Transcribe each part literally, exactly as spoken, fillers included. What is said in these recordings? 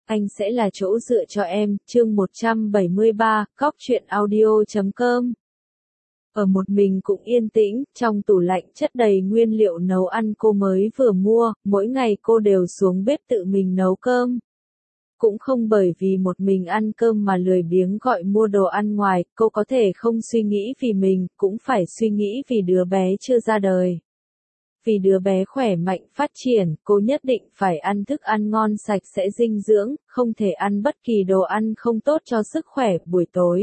anh sẽ là chỗ dựa cho em, chương một trăm bảy mươi ba, cóc truyện audio chấm com. Ở một mình cũng yên tĩnh, trong tủ lạnh chất đầy nguyên liệu nấu ăn cô mới vừa mua, mỗi ngày cô đều xuống bếp tự mình nấu cơm. Cũng không bởi vì một mình ăn cơm mà lười biếng gọi mua đồ ăn ngoài, cô có thể không suy nghĩ vì mình, cũng phải suy nghĩ vì đứa bé chưa ra đời. Vì đứa bé khỏe mạnh phát triển, cô nhất định phải ăn thức ăn ngon sạch sẽ dinh dưỡng, không thể ăn bất kỳ đồ ăn không tốt cho sức khỏe. Buổi tối,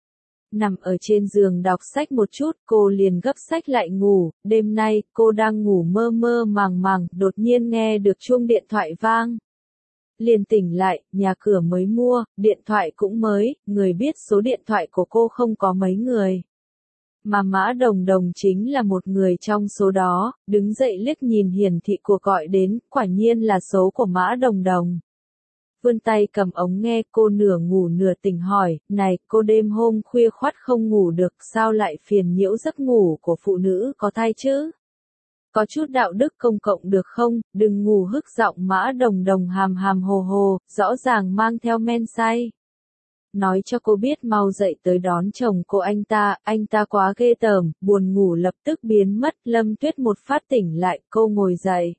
nằm ở trên giường đọc sách một chút, cô liền gấp sách lại ngủ. Đêm nay, cô đang ngủ mơ mơ màng màng, đột nhiên nghe được chuông điện thoại vang. Liền tỉnh lại, nhà cửa mới mua, điện thoại cũng mới, người biết số điện thoại của cô không có mấy người. Mà Mã Đồng Đồng chính là một người trong số đó, đứng dậy liếc nhìn hiển thị cuộc gọi đến, quả nhiên là số của Mã Đồng Đồng. Vươn tay cầm ống nghe, cô nửa ngủ nửa tỉnh hỏi, này, cô đêm hôm khuya khoắt không ngủ được, sao lại phiền nhiễu giấc ngủ của phụ nữ có thai chứ? Có chút đạo đức công cộng được không, đừng ngủ hức. Giọng Mã Đồng Đồng hàm hàm hồ hồ, rõ ràng mang theo men say. Nói cho cô biết mau dậy tới đón chồng cô. Anh ta, anh ta quá ghê tởm, buồn ngủ lập tức biến mất. Lâm Tuyết một phát tỉnh lại, cô ngồi dậy.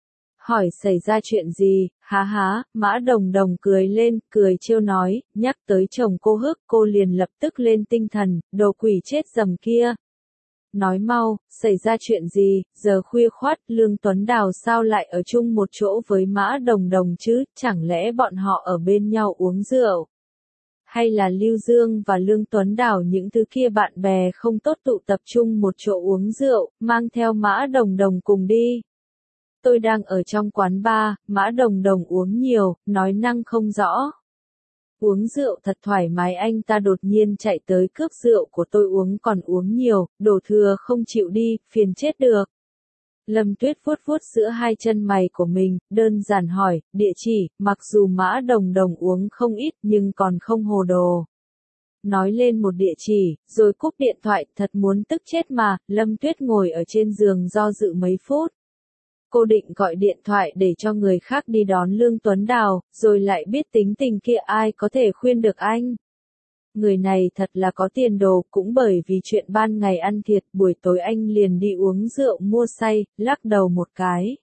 Hỏi xảy ra chuyện gì, há há, Mã Đồng Đồng cười lên, cười trêu nói, nhắc tới chồng cô hức, cô liền lập tức lên tinh thần, đồ quỷ chết dầm kia. Nói mau, xảy ra chuyện gì, giờ khuya khoắt, Lương Tuấn Đào sao lại ở chung một chỗ với Mã Đồng Đồng chứ, chẳng lẽ bọn họ ở bên nhau uống rượu? Hay là Lưu Dương và Lương Tuấn Đào những thứ kia bạn bè không tốt tụ tập trung một chỗ uống rượu, mang theo Mã Đồng Đồng cùng đi? Tôi đang ở trong quán bar, Mã Đồng Đồng uống nhiều, nói năng không rõ. Uống rượu thật thoải mái, anh ta đột nhiên chạy tới cướp rượu của tôi uống, còn uống nhiều, đổ thừa không chịu đi, phiền chết được. Lâm Tuyết vuốt vuốt giữa hai chân mày của mình, đơn giản hỏi, địa chỉ, mặc dù Mã Đồng Đồng uống không ít nhưng còn không hồ đồ. Nói lên một địa chỉ, rồi cúp điện thoại, thật muốn tức chết mà. Lâm Tuyết ngồi ở trên giường do dự mấy phút. Cô định gọi điện thoại để cho người khác đi đón Lương Tuấn Đào, rồi lại biết tính tình kia ai có thể khuyên được anh. Người này thật là có tiền đồ, cũng bởi vì chuyện ban ngày ăn thiệt, buổi tối anh liền đi uống rượu mua say, lắc đầu một cái.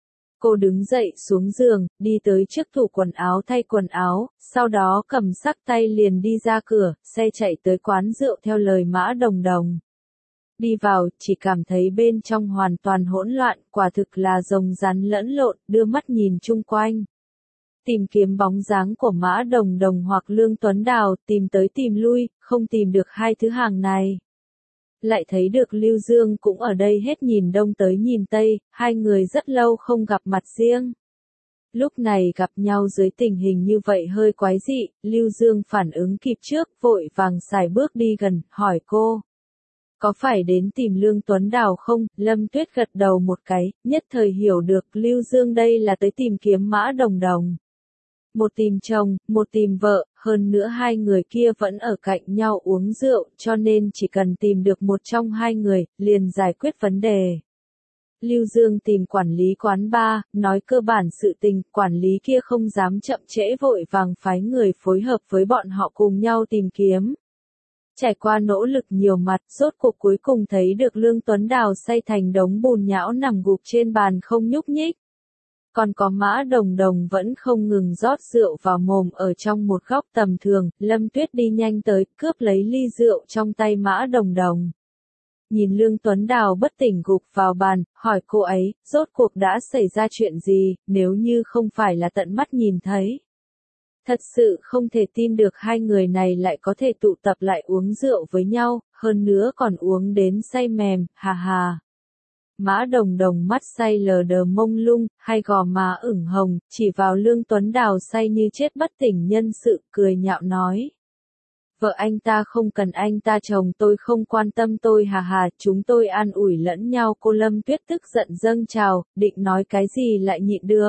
Cô đứng dậy xuống giường, đi tới trước tủ quần áo thay quần áo, sau đó cầm xách tay liền đi ra cửa, xe chạy tới quán rượu theo lời Mã Đồng Đồng. Đi vào, chỉ cảm thấy bên trong hoàn toàn hỗn loạn, quả thực là rồng rắn lẫn lộn, đưa mắt nhìn chung quanh. Tìm kiếm bóng dáng của Mã Đồng Đồng hoặc Lương Tuấn Đào, tìm tới tìm lui, không tìm được hai thứ hàng này. Lại thấy được Lưu Dương cũng ở đây, hết nhìn đông tới nhìn tây, hai người rất lâu không gặp mặt riêng. Lúc này gặp nhau dưới tình hình như vậy hơi quái dị, Lưu Dương phản ứng kịp trước, vội vàng xài bước đi gần, hỏi cô. Có phải đến tìm Lương Tuấn Đào không? Lâm Tuyết gật đầu một cái, nhất thời hiểu được Lưu Dương đây là tới tìm kiếm Mã Đồng Đồng. Một tìm chồng, một tìm vợ, hơn nữa hai người kia vẫn ở cạnh nhau uống rượu, cho nên chỉ cần tìm được một trong hai người, liền giải quyết vấn đề. Lưu Dương tìm quản lý quán bar, nói cơ bản sự tình, quản lý kia không dám chậm trễ, vội vàng phái người phối hợp với bọn họ cùng nhau tìm kiếm. Trải qua nỗ lực nhiều mặt, rốt cuộc cuối cùng thấy được Lương Tuấn Đào say thành đống bùn nhão nằm gục trên bàn không nhúc nhích. Còn có Mã Đồng Đồng vẫn không ngừng rót rượu vào mồm ở trong một góc tầm thường. Lâm Tuyết đi nhanh tới, cướp lấy ly rượu trong tay Mã Đồng Đồng. Nhìn Lương Tuấn Đào bất tỉnh gục vào bàn, hỏi cô ấy, rốt cuộc đã xảy ra chuyện gì, nếu như không phải là tận mắt nhìn thấy. Thật sự không thể tin được hai người này lại có thể tụ tập lại uống rượu với nhau, hơn nữa còn uống đến say mềm, hà hà. Mã Đồng Đồng mắt say lờ đờ mông lung, hai gò má ửng hồng, chỉ vào Lương Tuấn Đào say như chết bất tỉnh nhân sự, cười nhạo nói. Vợ anh ta không cần anh ta, chồng tôi không quan tâm tôi, hà hà, chúng tôi an ủi lẫn nhau. Cô Lâm Tuyết tức giận dâng trào, định nói cái gì lại nhịn được.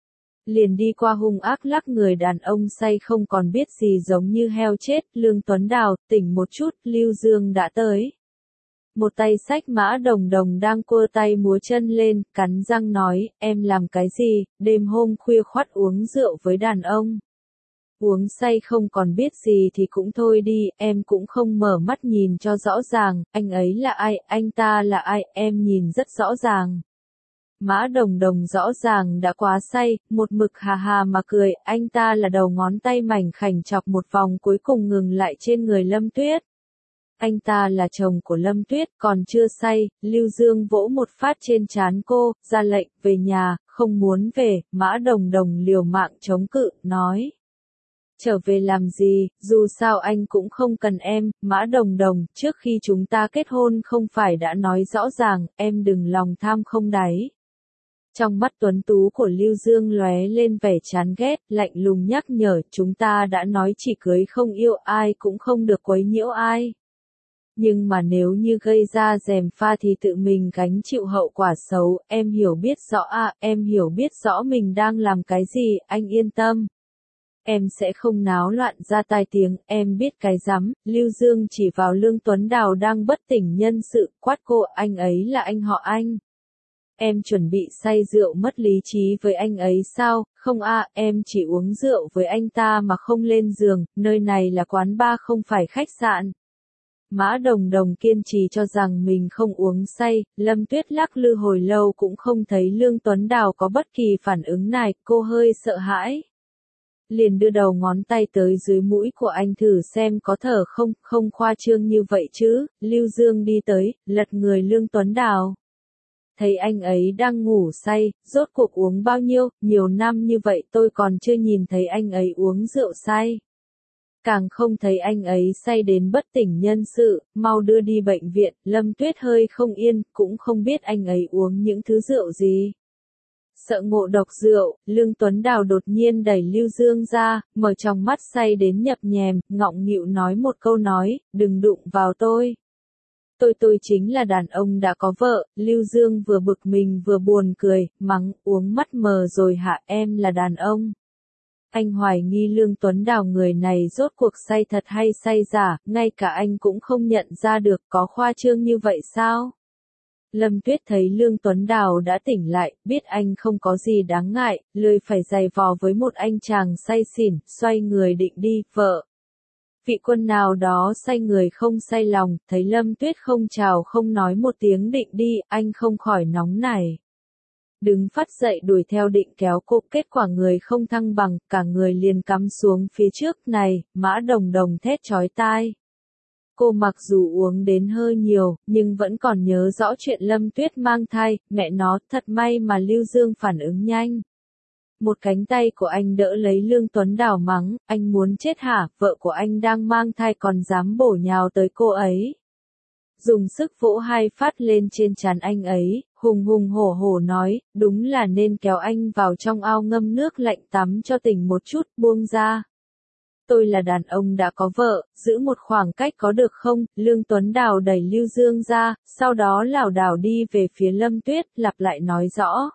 Liền đi qua hung ác lắc người đàn ông say không còn biết gì giống như heo chết. Lương Tuấn Đào, tỉnh một chút, Lưu Dương đã tới. Một tay xách Mã Đồng Đồng đang cua tay múa chân lên, cắn răng nói, em làm cái gì, đêm hôm khuya khoắt uống rượu với đàn ông. Uống say không còn biết gì thì cũng thôi đi, em cũng không mở mắt nhìn cho rõ ràng, anh ấy là ai, anh ta là ai, em nhìn rất rõ ràng. Mã Đồng Đồng rõ ràng đã quá say, một mực hà hà mà cười, anh ta là đầu ngón tay mảnh khảnh chọc một vòng cuối cùng ngừng lại trên người Lâm Tuyết. Anh ta là chồng của Lâm Tuyết, còn chưa say, Lưu Dương vỗ một phát trên trán cô, ra lệnh, về nhà, không muốn về, Mã Đồng Đồng liều mạng chống cự, nói. Trở về làm gì, dù sao anh cũng không cần em, Mã Đồng Đồng, trước khi chúng ta kết hôn không phải đã nói rõ ràng, em đừng lòng tham không đáy. Trong mắt tuấn tú của Lưu Dương lóe lên vẻ chán ghét, lạnh lùng nhắc nhở, chúng ta đã nói chỉ cưới không yêu ai cũng không được quấy nhiễu ai. Nhưng mà nếu như gây ra gièm pha thì tự mình gánh chịu hậu quả xấu, em hiểu biết rõ à, em hiểu biết rõ mình đang làm cái gì, anh yên tâm. Em sẽ không náo loạn ra tai tiếng, em biết cái rắm, Lưu Dương chỉ vào Lương Tuấn Đào đang bất tỉnh nhân sự, quát cô, anh ấy là anh họ anh. Em chuẩn bị say rượu mất lý trí với anh ấy sao, không à, em chỉ uống rượu với anh ta mà không lên giường, nơi này là quán bar không phải khách sạn. Mã Đồng Đồng kiên trì cho rằng mình không uống say, Lâm Tuyết lắc lư hồi lâu cũng không thấy Lương Tuấn Đào có bất kỳ phản ứng nào, cô hơi sợ hãi. Liền đưa đầu ngón tay tới dưới mũi của anh thử xem có thở không, không khoa trương như vậy chứ, Lưu Dương đi tới, lật người Lương Tuấn Đào. Thấy anh ấy đang ngủ say, rốt cuộc uống bao nhiêu, nhiều năm như vậy tôi còn chưa nhìn thấy anh ấy uống rượu say. Càng không thấy anh ấy say đến bất tỉnh nhân sự, mau đưa đi bệnh viện, Lâm Tuyết hơi không yên, cũng không biết anh ấy uống những thứ rượu gì. Sợ ngộ độc rượu, Lương Tuấn Đào đột nhiên đẩy Lưu Dương ra, mở tròng mắt say đến nhập nhèm, ngọng nghịu nói một câu nói, đừng đụng vào tôi. Tôi tôi chính là đàn ông đã có vợ, Lưu Dương vừa bực mình vừa buồn cười, mắng, uống mắt mờ rồi hả, em là đàn ông. Anh hoài nghi Lương Tuấn Đào người này rốt cuộc say thật hay say giả, ngay cả anh cũng không nhận ra được, có khoa trương như vậy sao? Lâm Tuyết thấy Lương Tuấn Đào đã tỉnh lại, biết anh không có gì đáng ngại, lười phải giày vò với một anh chàng say xỉn, xoay người định đi, vợ. Vị quân nào đó say người không say lòng, thấy Lâm Tuyết không chào không nói một tiếng định đi, anh không khỏi nóng nảy. Đứng phát dậy đuổi theo định kéo cô, kết quả người không thăng bằng, cả người liền cắm xuống phía trước này, Mã Đồng Đồng thét chói tai. Cô mặc dù uống đến hơi nhiều, nhưng vẫn còn nhớ rõ chuyện Lâm Tuyết mang thai, mẹ nó, thật may mà Lưu Dương phản ứng nhanh. Một cánh tay của anh đỡ lấy Lương Tuấn Đào mắng, anh muốn chết hả, vợ của anh đang mang thai còn dám bổ nhào tới cô ấy. Dùng sức vỗ hai phát lên trên trán anh ấy, hùng hùng hổ hổ nói, đúng là nên kéo anh vào trong ao ngâm nước lạnh tắm cho tỉnh một chút, buông ra. Tôi là đàn ông đã có vợ, giữ một khoảng cách có được không? Lương Tuấn Đào đẩy Lưu Dương ra, sau đó lảo đảo đi về phía Lâm Tuyết, lặp lại nói rõ.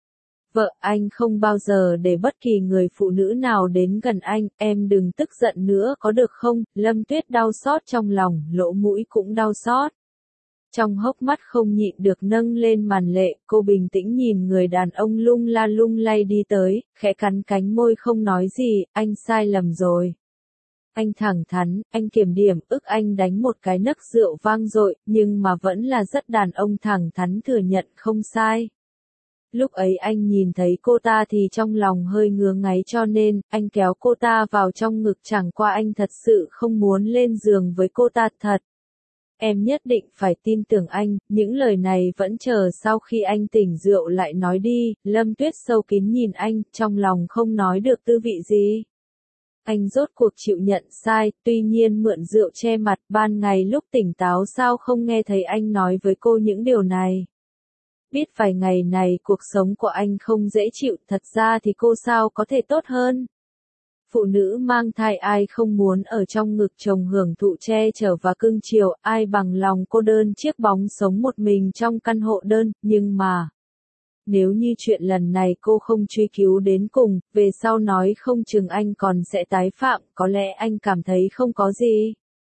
Vợ, anh không bao giờ để bất kỳ người phụ nữ nào đến gần anh, em đừng tức giận nữa có được không? Lâm Tuyết đau xót trong lòng, lỗ mũi cũng đau xót. Trong hốc mắt không nhịn được nâng lên màn lệ, cô bình tĩnh nhìn người đàn ông lung la lung lay đi tới, khẽ cắn cánh môi không nói gì, anh sai lầm rồi. Anh thẳng thắn, anh kiểm điểm, ức anh đánh một cái nấc rượu vang dội, nhưng mà vẫn là rất đàn ông thẳng thắn thừa nhận không sai. Lúc ấy anh nhìn thấy cô ta thì trong lòng hơi ngứa ngáy cho nên, anh kéo cô ta vào trong ngực chẳng qua anh thật sự không muốn lên giường với cô ta thật. Em nhất định phải tin tưởng anh, những lời này vẫn chờ sau khi anh tỉnh rượu lại nói đi, Lâm Tuyết sâu kín nhìn anh, trong lòng không nói được tư vị gì. Anh rốt cuộc chịu nhận sai, tuy nhiên mượn rượu che mặt, ban ngày lúc tỉnh táo sao không nghe thấy anh nói với cô những điều này. Biết vài ngày này cuộc sống của anh không dễ chịu, thật ra thì cô sao có thể tốt hơn. Phụ nữ mang thai ai không muốn ở trong ngực chồng hưởng thụ che chở và cưng chiều, ai bằng lòng cô đơn chiếc bóng sống một mình trong căn hộ đơn, nhưng mà... Nếu như chuyện lần này cô không truy cứu đến cùng, về sau nói không chừng anh còn sẽ tái phạm, có lẽ anh cảm thấy không có gì.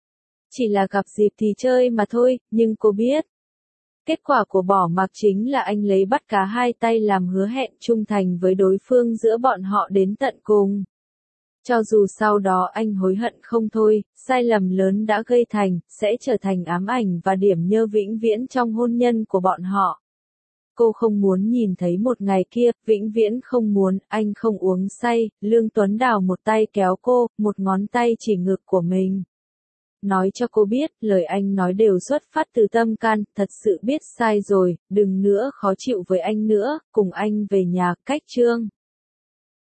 Chỉ là gặp dịp thì chơi mà thôi, nhưng cô biết. Kết quả của bỏ mặc chính là anh lấy bắt cá hai tay làm hứa hẹn trung thành với đối phương giữa bọn họ đến tận cùng. Cho dù sau đó anh hối hận không thôi, sai lầm lớn đã gây thành, sẽ trở thành ám ảnh và điểm nhơ vĩnh viễn trong hôn nhân của bọn họ. Cô không muốn nhìn thấy một ngày kia, vĩnh viễn không muốn, anh không uống say, Lương Tuấn Đào một tay kéo cô, một ngón tay chỉ ngực của mình. Nói cho cô biết, lời anh nói đều xuất phát từ tâm can, thật sự biết sai rồi, đừng nữa khó chịu với anh nữa, cùng anh về nhà, cách Trương.